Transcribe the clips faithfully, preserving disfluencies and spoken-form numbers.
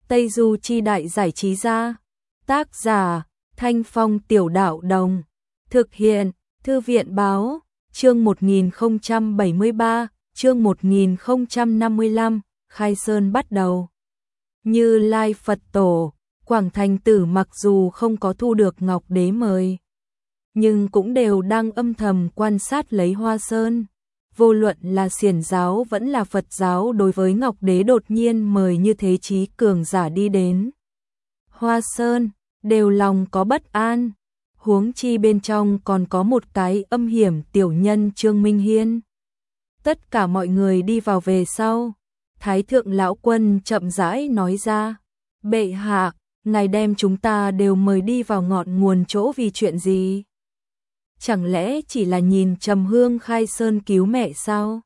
Tây Du Chi Đại Giải Trí Gia. Tác giả Thanh Phong Tiểu Đạo Đồng. Thực hiện Thư viện Báo. Chương một nghìn không trăm bảy mươi ba, chương một nghìn không trăm năm mươi lăm, khai sơn bắt đầu. Như Lai Phật Tổ, Quảng Thành Tử mặc dù không có thu được Ngọc Đế mời, nhưng cũng đều đang âm thầm quan sát lấy Hoa Sơn. Vô luận là Xiển giáo vẫn là Phật giáo, đối với Ngọc Đế đột nhiên mời như thế chí cường giả đi đến Hoa Sơn, đều lòng có bất an. Huống chi bên trong còn có một cái âm hiểm tiểu nhân Trương Minh Hiên. Tất cả mọi người đi vào về sau, Thái thượng lão quân chậm rãi nói ra: "Bệ hạ, ngài đem chúng ta đều mời đi vào ngọn nguồn chỗ vì chuyện gì? Chẳng lẽ chỉ là nhìn Trầm Hương khai sơn cứu mẹ sao?"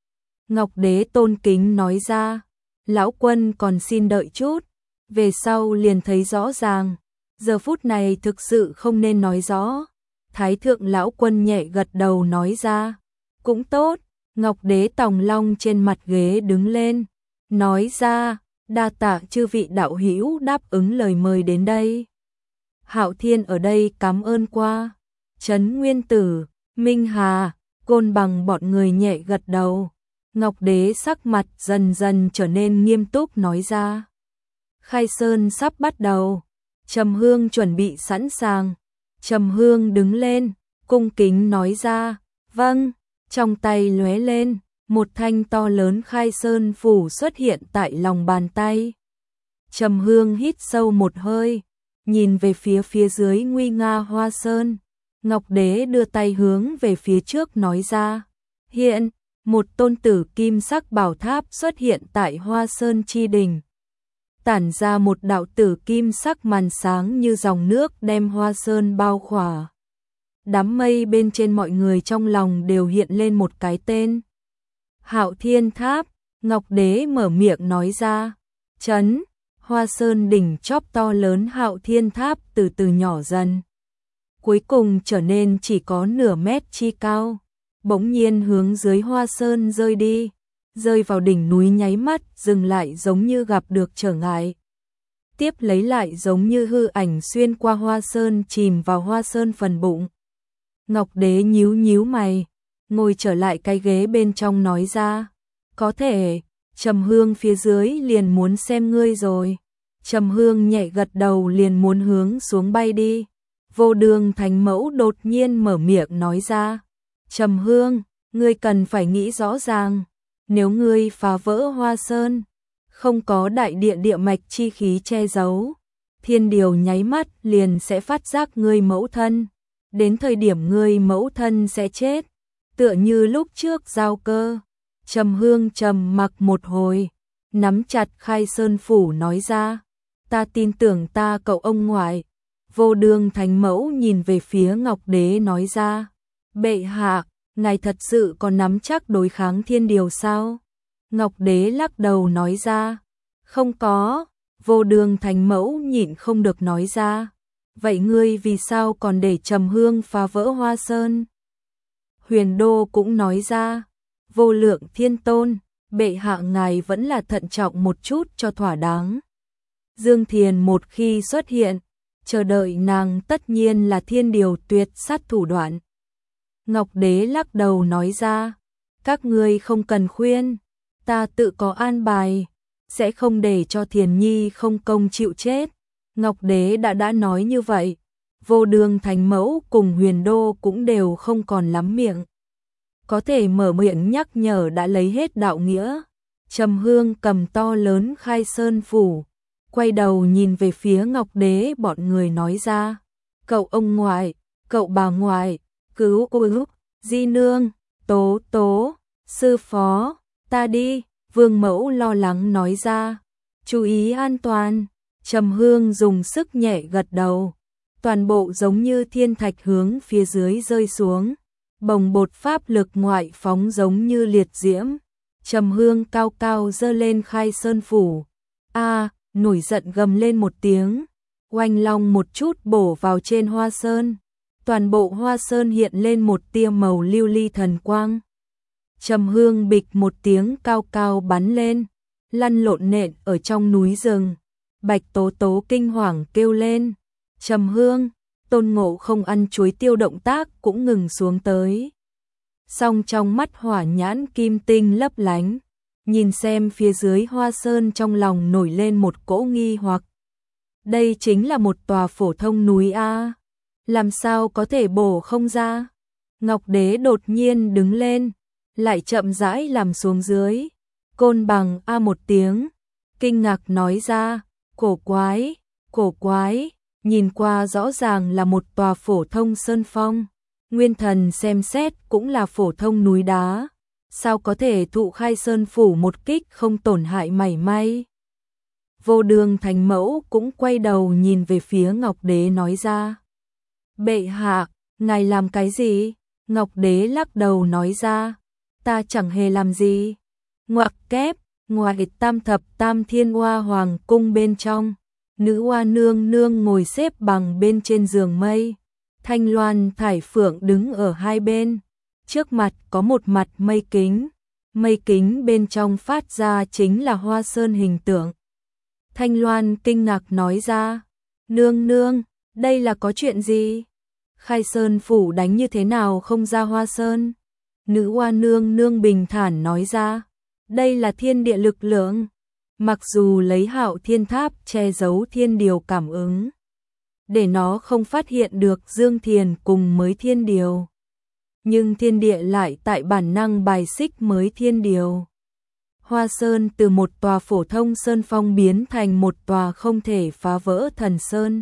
Ngọc Đế tôn kính nói ra: "Lão quân còn xin đợi chút, về sau liền thấy rõ ràng, giờ phút này thực sự không nên nói rõ." Thái thượng lão quân nhẹ gật đầu nói ra: "Cũng tốt." Ngọc Đế tòng long trên mặt ghế đứng lên, nói ra: "Đa tạ chư vị đạo hữu đáp ứng lời mời đến đây. Hạo Thiên ở đây cảm ơn qua." Trấn Nguyên Tử, Minh Hà, Côn Bằng bọn người nhẹ gật đầu. Ngọc Đế sắc mặt dần dần trở nên nghiêm túc nói ra: "Khai sơn sắp bắt đầu, Trầm Hương chuẩn bị sẵn sàng." Trầm Hương đứng lên, cung kính nói ra: "Vâng." Trong tay lóe lên, một thanh to lớn khai sơn phủ xuất hiện tại lòng bàn tay. Trầm Hương hít sâu một hơi, nhìn về phía phía dưới nguy nga Hoa Sơn. Ngọc Đế đưa tay hướng về phía trước nói ra: "Hiện." Một tôn tử kim sắc bảo tháp xuất hiện tại Hoa Sơn chi đỉnh, tản ra một đạo tử kim sắc màn sáng như dòng nước đem Hoa Sơn bao khỏa. Đám mây bên trên mọi người trong lòng đều hiện lên một cái tên: Hạo Thiên Tháp. Ngọc Đế mở miệng nói ra: "Chấn." Hoa Sơn đỉnh chóp to lớn Hạo Thiên Tháp từ từ nhỏ dần, cuối cùng trở nên chỉ có nửa mét chi cao, bỗng nhiên hướng dưới Hoa Sơn rơi đi, rơi vào đỉnh núi nháy mắt dừng lại giống như gặp được trở ngại, tiếp lấy lại giống như hư ảnh xuyên qua Hoa Sơn chìm vào Hoa Sơn phần bụng. Ngọc Đế nhíu nhíu mày, ngồi trở lại cái ghế bên trong nói ra: "Có thể." Trầm Hương phía dưới liền muốn xem ngươi rồi. Trầm Hương nhẹ gật đầu liền muốn hướng xuống bay đi. Vô Đường Thánh Mẫu đột nhiên mở miệng nói ra: "Trầm Hương, ngươi cần phải nghĩ rõ ràng, nếu ngươi phá vỡ Hoa Sơn, không có đại địa địa mạch chi khí che giấu, thiên điều nháy mắt liền sẽ phát giác ngươi mẫu thân, đến thời điểm ngươi mẫu thân sẽ chết, tựa như lúc trước Giao Cơ." Trầm Hương trầm mặc một hồi, nắm chặt khai sơn phủ nói ra: "Ta tin tưởng ta cậu ông ngoại." Vô Đường Thánh Mẫu nhìn về phía Ngọc Đế nói ra: "Bệ hạ, ngài thật sự có nắm chắc đối kháng thiên điều sao?" Ngọc Đế lắc đầu nói ra: "Không có." Vô Đường Thánh Mẫu nhịn không được nói ra: "Vậy ngươi vì sao còn để Trầm Hương phá vỡ Hoa Sơn?" Huyền Đô cũng nói ra: "Vô Lượng Thiên Tôn, bệ hạ ngài vẫn là thận trọng một chút cho thỏa đáng. Dương Thiền một khi xuất hiện, chờ đợi nàng tất nhiên là thiên điều tuyệt sát thủ đoạn." Ngọc Đế lắc đầu nói ra: "Các ngươi không cần khuyên, ta tự có an bài, sẽ không để cho Thiền Nhi không công chịu chết." Ngọc Đế đã đã nói như vậy, Vô Đường Thánh Mẫu cùng Huyền Đô cũng đều không còn lắm miệng, có thể mở miệng nhắc nhở đã lấy hết đạo nghĩa. Trầm Hương cầm to lớn khai sơn phủ, quay đầu nhìn về phía Ngọc Đế bọn người nói ra: "Cậu ông ngoại, cậu bà ngoại, cứu cứu, di nương, tố tố, sư phó, ta đi." Vương Mẫu lo lắng nói ra: "Chú ý an toàn." Trầm Hương dùng sức nhẹ gật đầu, toàn bộ giống như thiên thạch hướng phía dưới rơi xuống, bồng bột pháp lực ngoại phóng giống như liệt diễm. Trầm Hương cao cao giơ lên khai sơn phủ, a nổi giận gầm lên một tiếng, oanh long một chút bổ vào trên Hoa Sơn, toàn bộ Hoa Sơn hiện lên một tia màu lưu ly thần quang. Trầm Hương bịch một tiếng cao cao bắn lên, lăn lộn nện ở trong núi rừng, Bạch Tố Tố kinh hoàng kêu lên, Trầm Hương. Tôn Ngộ không ăn chuối tiêu động tác cũng ngừng xuống tới. Song trong mắt hỏa nhãn kim tinh lấp lánh, nhìn xem phía dưới hoa sơn trong lòng nổi lên một cỗ nghi hoặc. Đây chính là một tòa phổ thông núi A, làm sao có thể bổ không ra? Ngọc Đế đột nhiên đứng lên, lại chậm rãi làm xuống dưới. Côn Bằng a một tiếng, kinh ngạc nói ra, cổ quái, cổ quái, nhìn qua rõ ràng là một tòa phổ thông sơn phong. Nguyên Thần xem xét cũng là phổ thông núi đá, sao có thể thụ Khai Sơn phủ một kích không tổn hại mảy may. Vô Đường Thánh Mẫu cũng quay đầu nhìn về phía Ngọc Đế nói ra, bệ hạ, ngài làm cái gì? Ngọc Đế lắc đầu nói ra, ta chẳng hề làm gì. Ngoặc kép, ngoài tam thập tam thiên hoa hoàng cung bên trong, nữ hoa nương nương ngồi xếp bằng bên trên giường mây. Thanh Loan Thải Phượng đứng ở hai bên, trước mặt có một mặt mây kính, mây kính bên trong phát ra chính là hoa sơn hình tượng. Thanh Loan kinh ngạc nói ra, nương nương, đây là có chuyện gì? Khai Sơn phủ đánh như thế nào không ra hoa sơn? Nữ hoa nương nương bình thản nói ra, đây là thiên địa lực lượng, mặc dù lấy Hạo Thiên Tháp che giấu thiên điều cảm ứng, để nó không phát hiện được Dương Thiền cùng mới thiên điều, nhưng thiên địa lại tại bản năng bài xích mới thiên điều. Hoa Sơn từ một tòa phổ thông sơn phong biến thành một tòa không thể phá vỡ thần sơn.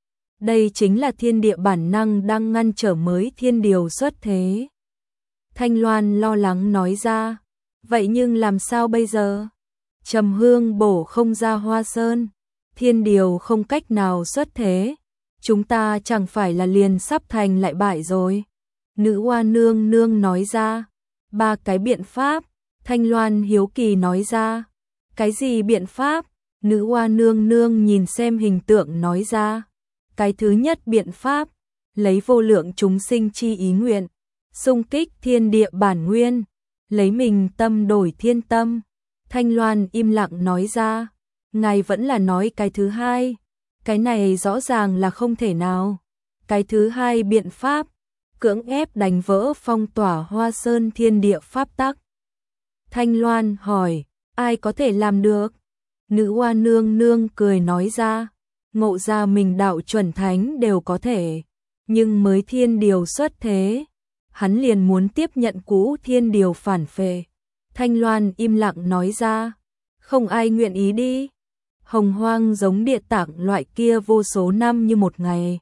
Đây chính là thiên địa bản năng đang ngăn trở mới thiên điều xuất thế. Thanh Loan lo lắng nói ra, vậy nhưng làm sao bây giờ? Trầm Hương bổ không ra Hoa Sơn, thiên điều không cách nào xuất thế, chúng ta chẳng phải là liền sắp thành lại bại rồi. Nữ hoa nương nương nói ra, ba cái biện pháp. Thanh Loan hiếu kỳ nói ra, cái gì biện pháp? Nữ hoa nương nương nhìn xem hình tượng nói ra, cái thứ nhất biện pháp, lấy vô lượng chúng sinh chi ý nguyện, xung kích thiên địa bản nguyên, lấy mình tâm đổi thiên tâm. Thanh Loan im lặng nói ra, ngài vẫn là nói cái thứ hai, cái này rõ ràng là không thể nào. Cái thứ hai biện pháp, cưỡng ép đánh vỡ phong tỏa Hoa Sơn thiên địa pháp tắc. Thanh Loan hỏi, ai có thể làm được? Nữ hoa nương nương cười nói ra, Ngộ Ra mình đạo chuẩn thánh đều có thể, nhưng mới thiên điều xuất thế, hắn liền muốn tiếp nhận cũ thiên điều phản phệ. Thanh Loan im lặng nói ra, không ai nguyện ý đi. Hồng hoang giống địa tạng loại kia vô số năm như một ngày,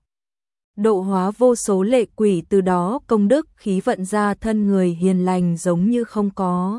độ hóa vô số lệ quỷ, từ đó công đức khí vận ra thân người hiền lành giống như không có.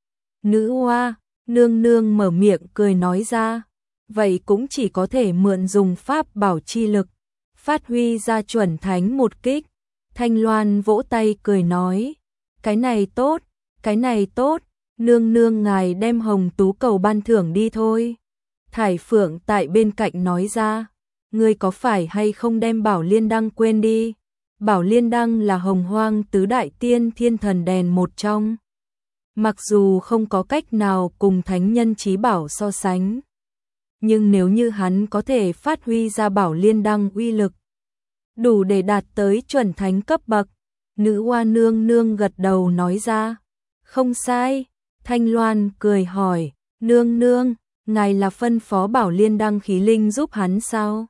Nữ hoa nương nương mở miệng cười nói ra, vậy cũng chỉ có thể mượn dùng pháp bảo chi lực, phát huy ra chuẩn thánh một kích. Thanh Loan vỗ tay cười nói, cái này tốt, cái này tốt, nương nương ngài đem hồng tú cầu ban thưởng đi thôi. Thải Phượng tại bên cạnh nói ra, ngươi có phải hay không đem Bảo Liên Đăng quên đi? Bảo Liên Đăng là hồng hoang tứ đại tiên thiên thần đèn một trong. Mặc dù không có cách nào cùng thánh nhân chí bảo so sánh, nhưng nếu như hắn có thể phát huy ra Bảo Liên Đăng uy lực, đủ để đạt tới chuẩn thánh cấp bậc. Nữ hoa nương nương gật đầu nói ra, không sai. Thanh Loan cười hỏi, nương nương, ngài là phân phó Bảo Liên Đăng khí linh giúp hắn sao?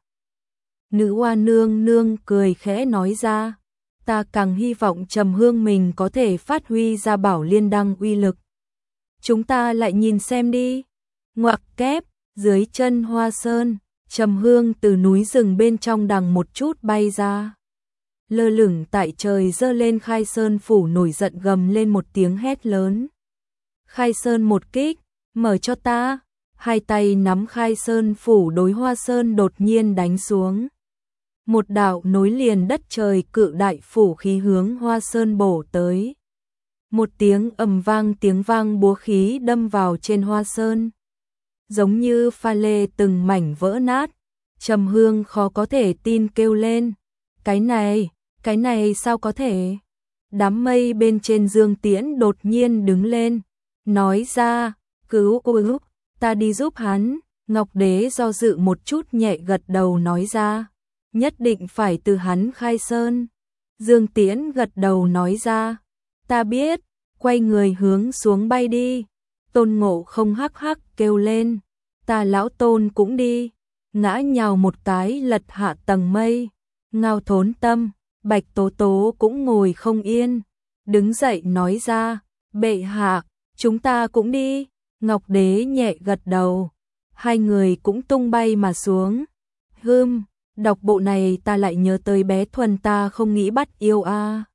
Nữ hoa nương nương cười khẽ nói ra, ta càng hy vọng Trầm Hương mình có thể phát huy ra Bảo Liên Đăng uy lực. Chúng ta lại nhìn xem đi. Ngoặc kép, dưới chân Hoa Sơn, Trầm Hương từ núi rừng bên trong đằng một chút bay ra. Lơ lửng tại trời giơ lên. Khai Sơn phủ nổi giận gầm lên một tiếng hét lớn. Khai Sơn một kích, mở cho ta. Hai tay nắm Khai Sơn phủ đối Hoa Sơn đột nhiên đánh xuống. Một đạo nối liền đất trời cự đại phủ khí hướng Hoa Sơn bổ tới. Một tiếng ầm vang, tiếng vang búa khí đâm vào trên Hoa Sơn, giống như pha lê từng mảnh vỡ nát. Trầm Hương khó có thể tin kêu lên, cái này, cái này sao có thể? Đám mây bên trên Dương Tiễn đột nhiên đứng lên, nói ra, cứu cứu, ta đi giúp hắn. Ngọc Đế do dự một chút nhẹ gật đầu nói ra, nhất định phải từ hắn khai sơn. Dương Tiễn gật đầu nói ra, ta biết, quay người hướng xuống bay đi. Tôn Ngộ Không hắc hắc kêu lên, ta lão Tôn cũng đi, ngã nhào một cái lật hạ tầng mây. Ngao Thốn Tâm, Bạch Tố Tố cũng ngồi không yên, đứng dậy nói ra, bệ hạ, chúng ta cũng đi. Ngọc Đế nhẹ gật đầu, hai người cũng tung bay mà xuống. Hừm, đọc bộ này ta lại nhớ tới bé Thuần ta không nghĩ bắt yêu a. À.